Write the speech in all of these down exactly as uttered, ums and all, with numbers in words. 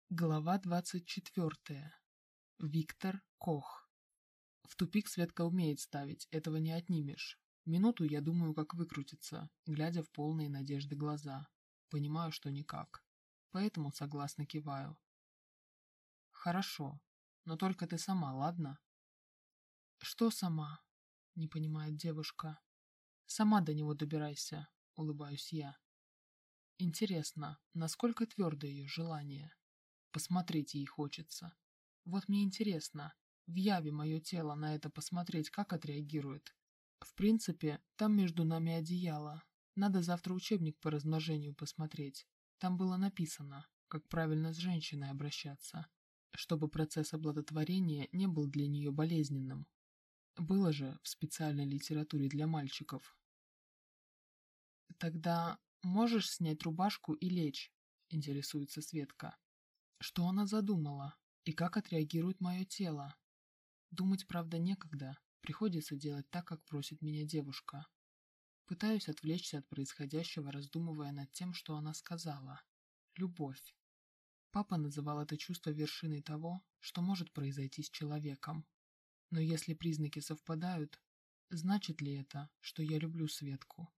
Глава двадцать четвертая. Виктор Кох. В тупик Светка умеет ставить, этого не отнимешь. Минуту я думаю, как выкрутиться, глядя в полные надежды глаза. Понимаю, что никак. Поэтому согласно киваю. Хорошо, но только ты сама, ладно? Что сама? Не понимает девушка. Сама до него добирайся, улыбаюсь я. Интересно, насколько твердо ее желание? Посмотреть ей хочется. Вот мне интересно, в яве мое тело на это посмотреть как отреагирует. В принципе, там между нами одеяло. Надо завтра учебник по размножению посмотреть. Там было написано, как правильно с женщиной обращаться, чтобы процесс оплодотворения не был для нее болезненным. Было же в специальной литературе для мальчиков. Тогда можешь снять рубашку и лечь, интересуется Светка. Что она задумала? И как отреагирует мое тело? Думать, правда, некогда. Приходится делать так, как просит меня девушка. Пытаюсь отвлечься от происходящего, раздумывая над тем, что она сказала. Любовь. Папа называл это чувство вершиной того, что может произойти с человеком. Но если признаки совпадают, значит ли это, что я люблю Светку?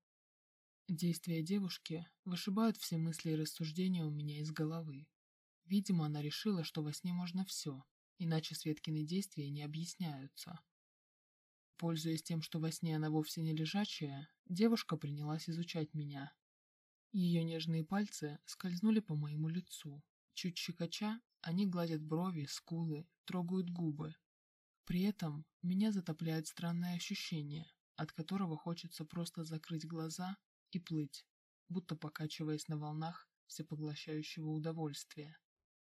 Действия девушки вышибают все мысли и рассуждения у меня из головы. Видимо, она решила, что во сне можно все, иначе Светкины действия не объясняются. Пользуясь тем, что во сне она вовсе не лежачая, девушка принялась изучать меня. Ее нежные пальцы скользнули по моему лицу. Чуть щекоча, они гладят брови, скулы, трогают губы. При этом меня затопляет странное ощущение, от которого хочется просто закрыть глаза и плыть, будто покачиваясь на волнах всепоглощающего удовольствия.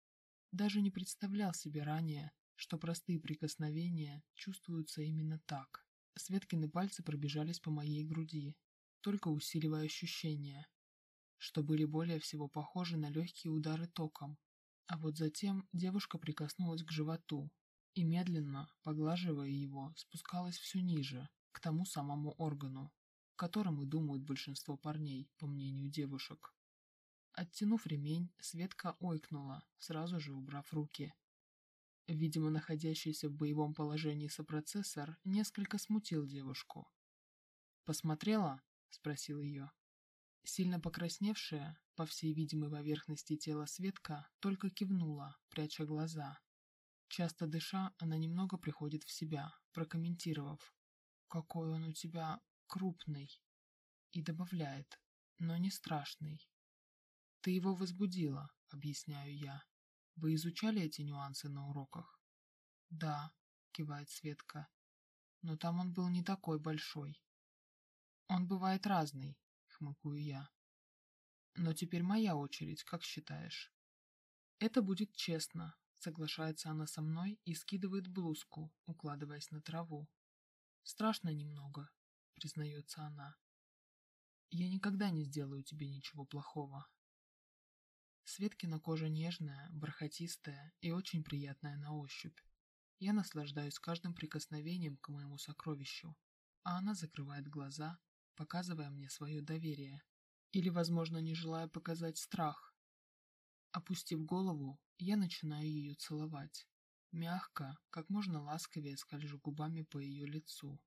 Даже не представлял себе ранее, что простые прикосновения чувствуются именно так. Светкины пальцы пробежались по моей груди, только усиливая ощущения, что были более всего похожи на легкие удары током. А вот затем девушка прикоснулась к животу и медленно, поглаживая его, спускалась все ниже, к тому самому органу, которым и думают большинство парней, по мнению девушек. Оттянув ремень, Светка ойкнула, сразу же убрав руки. Видимо, находящийся в боевом положении сопроцессор несколько смутил девушку. «Посмотрела?» — спросил ее. Сильно покрасневшая, по всей видимой поверхности тела Светка, только кивнула, пряча глаза. Часто дыша, она немного приходит в себя, прокомментировав: «Какой он у тебя крупный!» и добавляет: «но не страшный». «Ты его возбудила», — объясняю я. «Вы изучали эти нюансы на уроках?» «Да», — кивает Светка, — «но там он был не такой большой». «Он бывает разный», — хмыкаю я. «Но теперь моя очередь, как считаешь?» «Это будет честно», — соглашается она со мной и скидывает блузку, укладываясь на траву. «Страшно немного», — признается она. «Я никогда не сделаю тебе ничего плохого». Светкина кожа нежная, бархатистая и очень приятная на ощупь. Я наслаждаюсь каждым прикосновением к моему сокровищу, а она закрывает глаза, показывая мне свое доверие. Или, возможно, не желая показать страх. Опустив голову, я начинаю ее целовать. Мягко, как можно ласковее скольжу губами по ее лицу.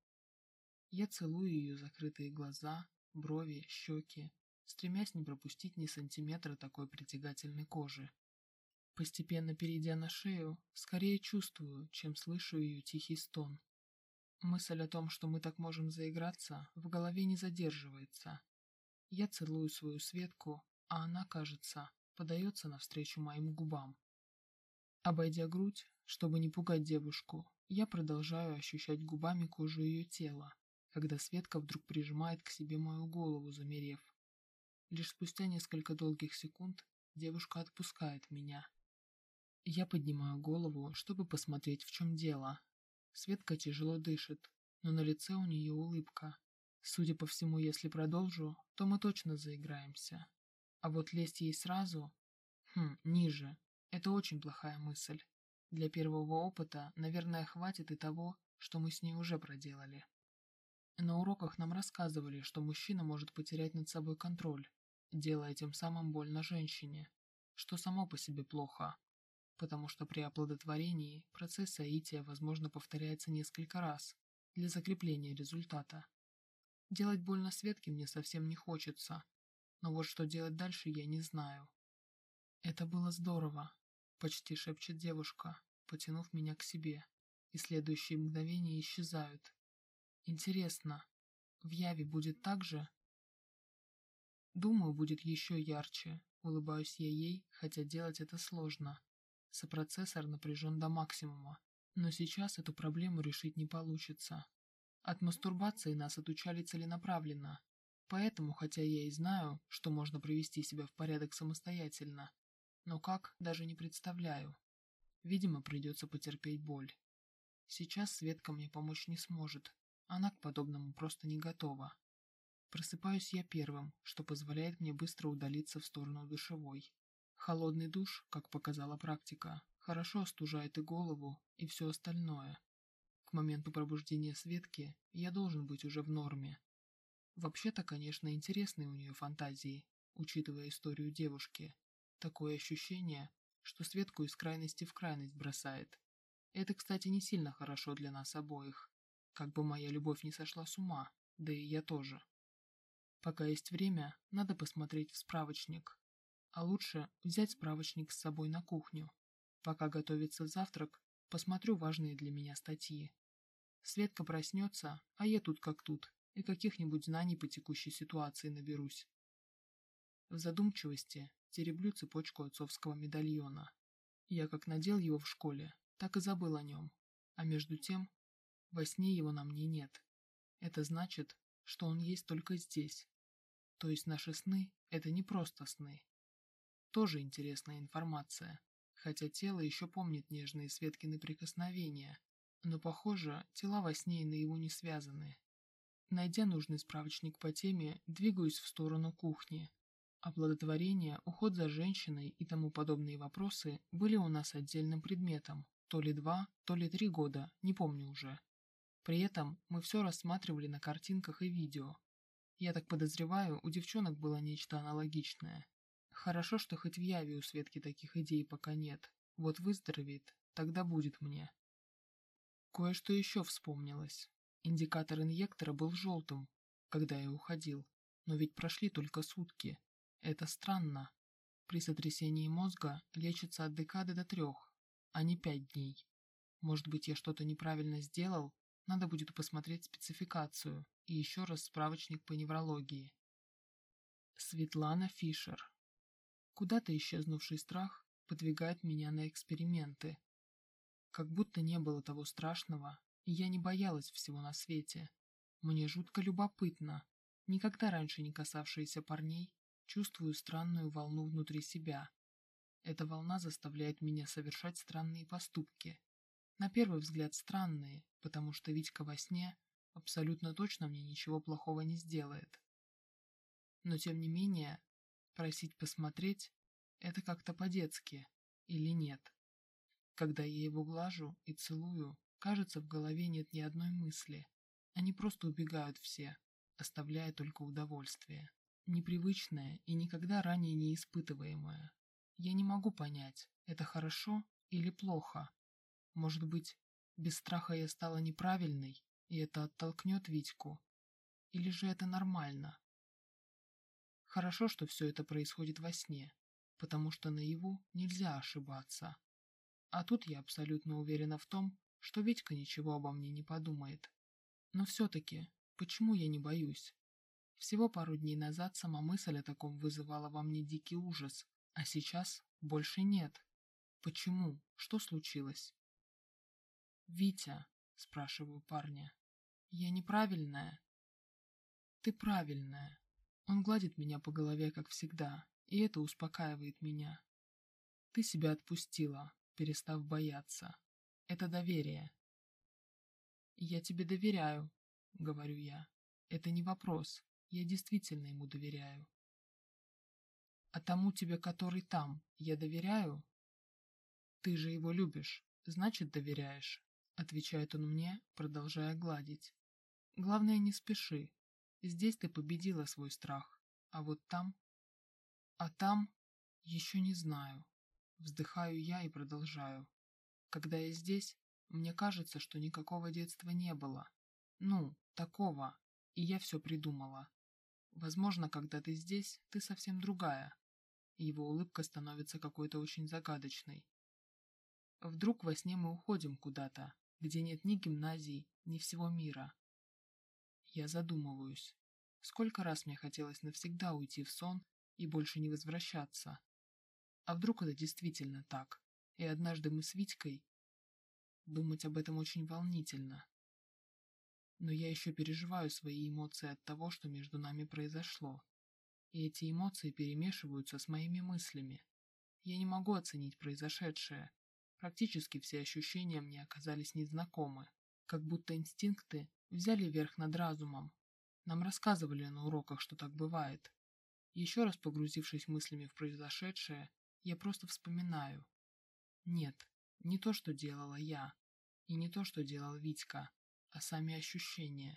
Я целую ее закрытые глаза, брови, щеки, стремясь не пропустить ни сантиметра такой притягательной кожи. Постепенно перейдя на шею, скорее чувствую, чем слышу ее тихий стон. Мысль о том, что мы так можем заиграться, в голове не задерживается. Я целую свою Светку, а она, кажется, подается навстречу моим губам. Обойдя грудь, чтобы не пугать девушку, я продолжаю ощущать губами кожу ее тела, когда Светка вдруг прижимает к себе мою голову, замерев. Лишь спустя несколько долгих секунд девушка отпускает меня. Я поднимаю голову, чтобы посмотреть, в чем дело. Светка тяжело дышит, но на лице у нее улыбка. Судя по всему, если продолжу, то мы точно заиграемся. А вот лезть ей сразу... Хм, ниже. Это очень плохая мысль. Для первого опыта, наверное, хватит и того, что мы с ней уже проделали. На уроках нам рассказывали, что мужчина может потерять над собой контроль, делая тем самым больно женщине, что само по себе плохо. потому что при оплодотворении процесс соития, возможно, повторяется несколько раз для закрепления результата. Делать больно Светке мне совсем не хочется, но вот что делать дальше я не знаю. «Это было здорово», — почти шепчет девушка, потянув меня к себе, и следующие мгновения исчезают. «Интересно, в яве будет так же?» «Думаю, будет еще ярче», — улыбаюсь я ей, хотя делать это сложно. Сопроцессор напряжен до максимума, но сейчас эту проблему решить не получится. От мастурбации нас отучали целенаправленно, поэтому, хотя я и знаю, что можно привести себя в порядок самостоятельно, но как, даже не представляю. Видимо, придется потерпеть боль. Сейчас Светка мне помочь не сможет, она к подобному просто не готова. Просыпаюсь я первым, что позволяет мне быстро удалиться в сторону душевой. Холодный душ, как показала практика, хорошо остужает и голову, и все остальное. К моменту пробуждения Светки я должен быть уже в норме. Вообще-то, конечно, интересные у нее фантазии, учитывая историю девушки. Такое ощущение, что Светку из крайности в крайность бросает. Это, кстати, не сильно хорошо для нас обоих. Как бы моя любовь не сошла с ума, да и я тоже. Пока есть время, надо посмотреть в справочник. А лучше взять справочник с собой на кухню. Пока готовится завтрак, посмотрю важные для меня статьи. Светка проснется, а я тут как тут, и каких-нибудь знаний по текущей ситуации наберусь. В задумчивости тереблю цепочку отцовского медальона. Я как надел его в школе, так и забыл о нем. А между тем, во сне его на мне нет. Это значит, что он есть только здесь. То есть наши сны – это не просто сны. Тоже интересная информация, хотя тело еще помнит нежные Светкины прикосновения, но, похоже, тела во сне и наяву не связаны. Найдя нужный справочник по теме, двигаюсь в сторону кухни. Оплодотворение, уход за женщиной и тому подобные вопросы были у нас отдельным предметом, то ли два, то ли три года, не помню уже. При этом мы все рассматривали на картинках и видео. Я так подозреваю, у девчонок было нечто аналогичное. Хорошо, что хоть в яве у Светки таких идей пока нет. Вот выздоровеет, тогда будет мне. Кое-что еще вспомнилось. Индикатор инъектора был желтым, когда я уходил. Но ведь прошли только сутки. Это странно. При сотрясении мозга лечится от декады до трех, а не пять дней. Может быть, я что-то неправильно сделал? Надо будет посмотреть спецификацию и еще раз справочник по неврологии. Светлана Фишер. Куда-то исчезнувший страх подвигает меня на эксперименты. Как будто не было того страшного, и я не боялась всего на свете. Мне жутко любопытно. Никогда раньше не касавшаяся парней, чувствую странную волну внутри себя. Эта волна заставляет меня совершать странные поступки. На первый взгляд странные, потому что Витька во сне абсолютно точно мне ничего плохого не сделает. Но тем не менее, просить посмотреть – это как-то по-детски, или нет? Когда я его глажу и целую, кажется, в голове нет ни одной мысли. Они просто убегают все, оставляя только удовольствие. Непривычное и никогда ранее не испытываемое. Я не могу понять, это хорошо или плохо. Может быть, без страха я стала неправильной, и это оттолкнет Витьку? Или же это нормально? Хорошо, что все это происходит во сне, потому что наяву нельзя ошибаться. А тут я абсолютно уверена в том, что Витька ничего обо мне не подумает. Но все-таки, почему я не боюсь? Всего пару дней назад сама мысль о таком вызывала во мне дикий ужас, а сейчас больше нет. Почему? Что случилось? «Витя», — спрашиваю парня, — «я неправильная?» «Ты правильная». Он гладит меня по голове, как всегда, и это успокаивает меня. «Ты себя отпустила, перестав бояться. Это доверие». «Я тебе доверяю», — говорю я. «Это не вопрос, я действительно ему доверяю». «А тому тебе, который там, я доверяю?» «Ты же его любишь, значит, доверяешь», — отвечает он мне, продолжая гладить. «Главное, не спеши. Здесь ты победила свой страх, а вот там...» «А там... еще не знаю», Вздыхаю я и продолжаю. Когда я здесь, мне кажется, что никакого детства не было. Ну, такого. И я все придумала. Возможно, когда ты здесь, ты совсем другая. Его улыбка становится какой-то очень загадочной. Вдруг во сне мы уходим куда-то, где нет ни гимназий, ни всего мира. Я задумываюсь. Сколько раз мне хотелось навсегда уйти в сон и больше не возвращаться. А вдруг это действительно так? И однажды мы с Витькой... Думать об этом очень волнительно. Но я еще переживаю свои эмоции от того, что между нами произошло. И эти эмоции перемешиваются с моими мыслями. Я не могу оценить произошедшее. Практически все ощущения мне оказались незнакомы, как будто инстинкты взяли верх над разумом. Нам рассказывали на уроках, что так бывает. Еще раз погрузившись мыслями в произошедшее, я просто вспоминаю. Нет, не то, что делала я, и не то, что делал Витька, а сами ощущения.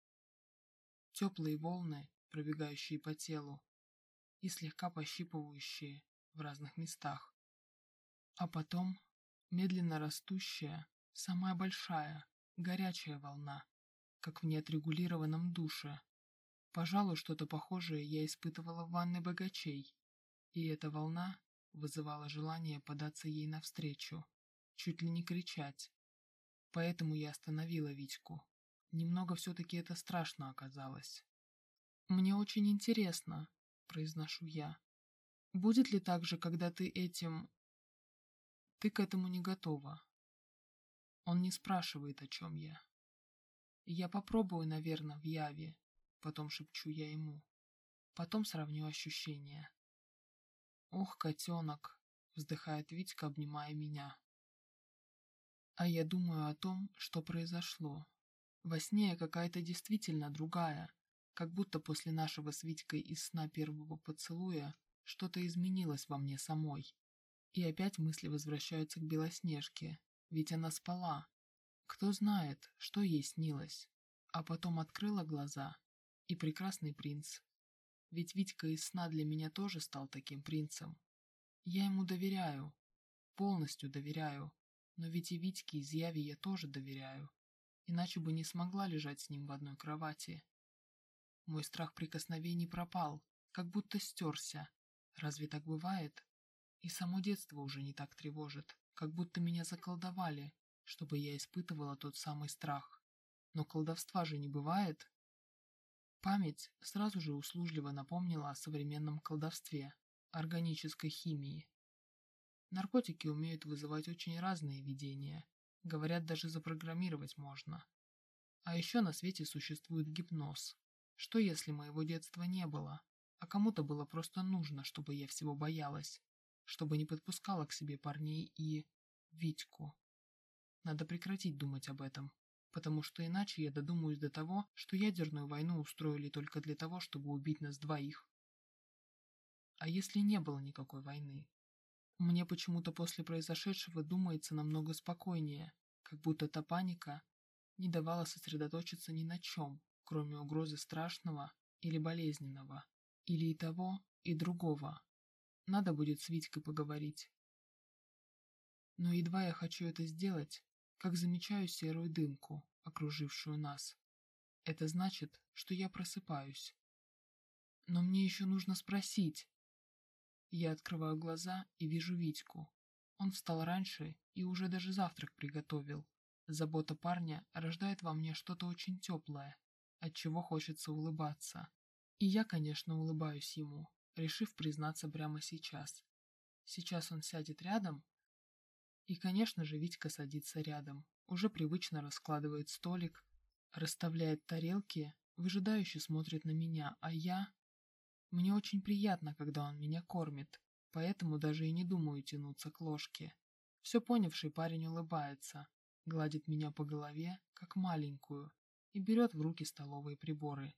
Теплые волны, пробегающие по телу, и слегка пощипывающие в разных местах. А потом медленно растущая, самая большая, горячая волна, как в неотрегулированном душе. Пожалуй, что-то похожее я испытывала в ванной богачей, и эта волна вызывала желание податься ей навстречу, чуть ли не кричать. Поэтому я остановила Витьку. Немного все-таки это страшно оказалось. «Мне очень интересно», — произношу я. «Будет ли так же, когда ты этим...» «Ты к этому не готова». Он не спрашивает, о чем я. «Я попробую, наверное, в Яве», — потом шепчу я ему. Потом сравню ощущения. «Ох, котенок», — вздыхает Витька, обнимая меня. А я думаю о том, что произошло. Во сне я какая-то действительно другая, как будто после нашего с Витькой из сна первого поцелуя что-то изменилось во мне самой. И опять мысли возвращаются к Белоснежке, ведь она спала. Кто знает, что ей снилось. А потом открыла глаза, и прекрасный принц. Ведь Витька из сна для меня тоже стал таким принцем. Я ему доверяю, полностью доверяю, но ведь и Витьке из Яви я тоже доверяю, иначе бы не смогла лежать с ним в одной кровати. Мой страх прикосновений пропал, как будто стерся. Разве так бывает? И само детство уже не так тревожит, как будто меня заколдовали, чтобы я испытывала тот самый страх. Но колдовства же не бывает. Память сразу же услужливо напомнила о современном колдовстве, органической химии. Наркотики умеют вызывать очень разные видения, говорят, даже запрограммировать можно. А еще на свете существует гипноз. Что если моего детства не было, а кому-то было просто нужно, чтобы я всего боялась, чтобы не подпускала к себе парней и... Витьку. Надо прекратить думать об этом, потому что иначе я додумаюсь до того, что ядерную войну устроили только для того, чтобы убить нас двоих. А если не было никакой войны? Мне почему-то после произошедшего думается намного спокойнее, как будто та паника не давала сосредоточиться ни на чем, кроме угрозы страшного или болезненного, или и того, и другого. Надо будет с Витькой поговорить. Но едва я хочу это сделать, как замечаю серую дымку, окружившую нас. Это значит, что я просыпаюсь. Но мне еще нужно спросить. Я открываю глаза и вижу Витьку. Он встал раньше и уже даже завтрак приготовил. Забота парня рождает во мне что-то очень теплое, от чего хочется улыбаться. И я, конечно, улыбаюсь ему, решив признаться прямо сейчас. Сейчас он сядет рядом, и, конечно же, Витька садится рядом, уже привычно раскладывает столик, расставляет тарелки, выжидающе смотрит на меня, а я... Мне очень приятно, когда он меня кормит, поэтому даже и не думаю тянуться к ложке. Все понявший парень улыбается, гладит меня по голове, как маленькую, и берет в руки столовые приборы.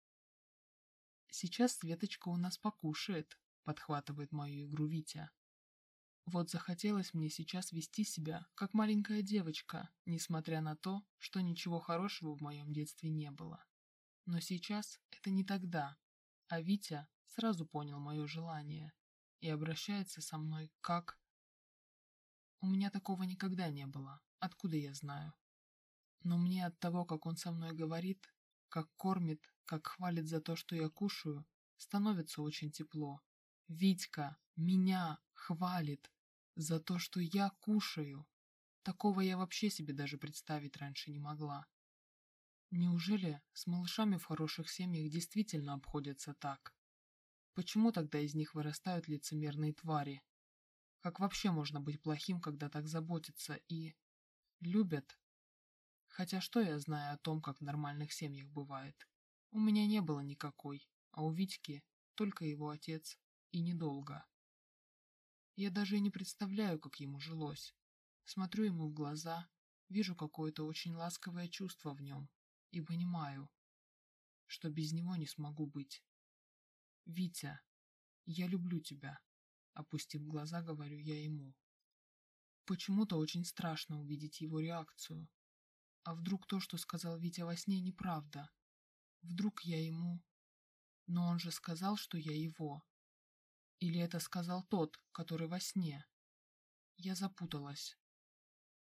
«Сейчас Светочка у нас покушает», — подхватывает мою игру Витя. Вот захотелось мне сейчас вести себя, как маленькая девочка, несмотря на то, что ничего хорошего в моем детстве не было. Но сейчас это не тогда, а Витя сразу понял мое желание и обращается со мной как... У меня такого никогда не было. Откуда я знаю? Но мне от того, как он со мной говорит, как кормит, как хвалит за то, что я кушаю, становится очень тепло. Витька меня хвалит за то, что я кушаю. Такого я вообще себе даже представить раньше не могла. Неужели с малышами в хороших семьях действительно обходятся так? Почему тогда из них вырастают лицемерные твари? Как вообще можно быть плохим, когда так заботятся и... любят? Хотя что я знаю о том, как в нормальных семьях бывает? У меня не было никакой, а у Витьки только его отец, и недолго. Я даже и не представляю, как ему жилось. Смотрю ему в глаза, вижу какое-то очень ласковое чувство в нем и понимаю, что без него не смогу быть. «Витя, я люблю тебя», — опустив глаза, говорю я ему. Почему-то очень страшно увидеть его реакцию. А вдруг то, что сказал Витя во сне, неправда? Вдруг я ему... Но он же сказал, что я его. Или это сказал тот, который во сне? Я запуталась.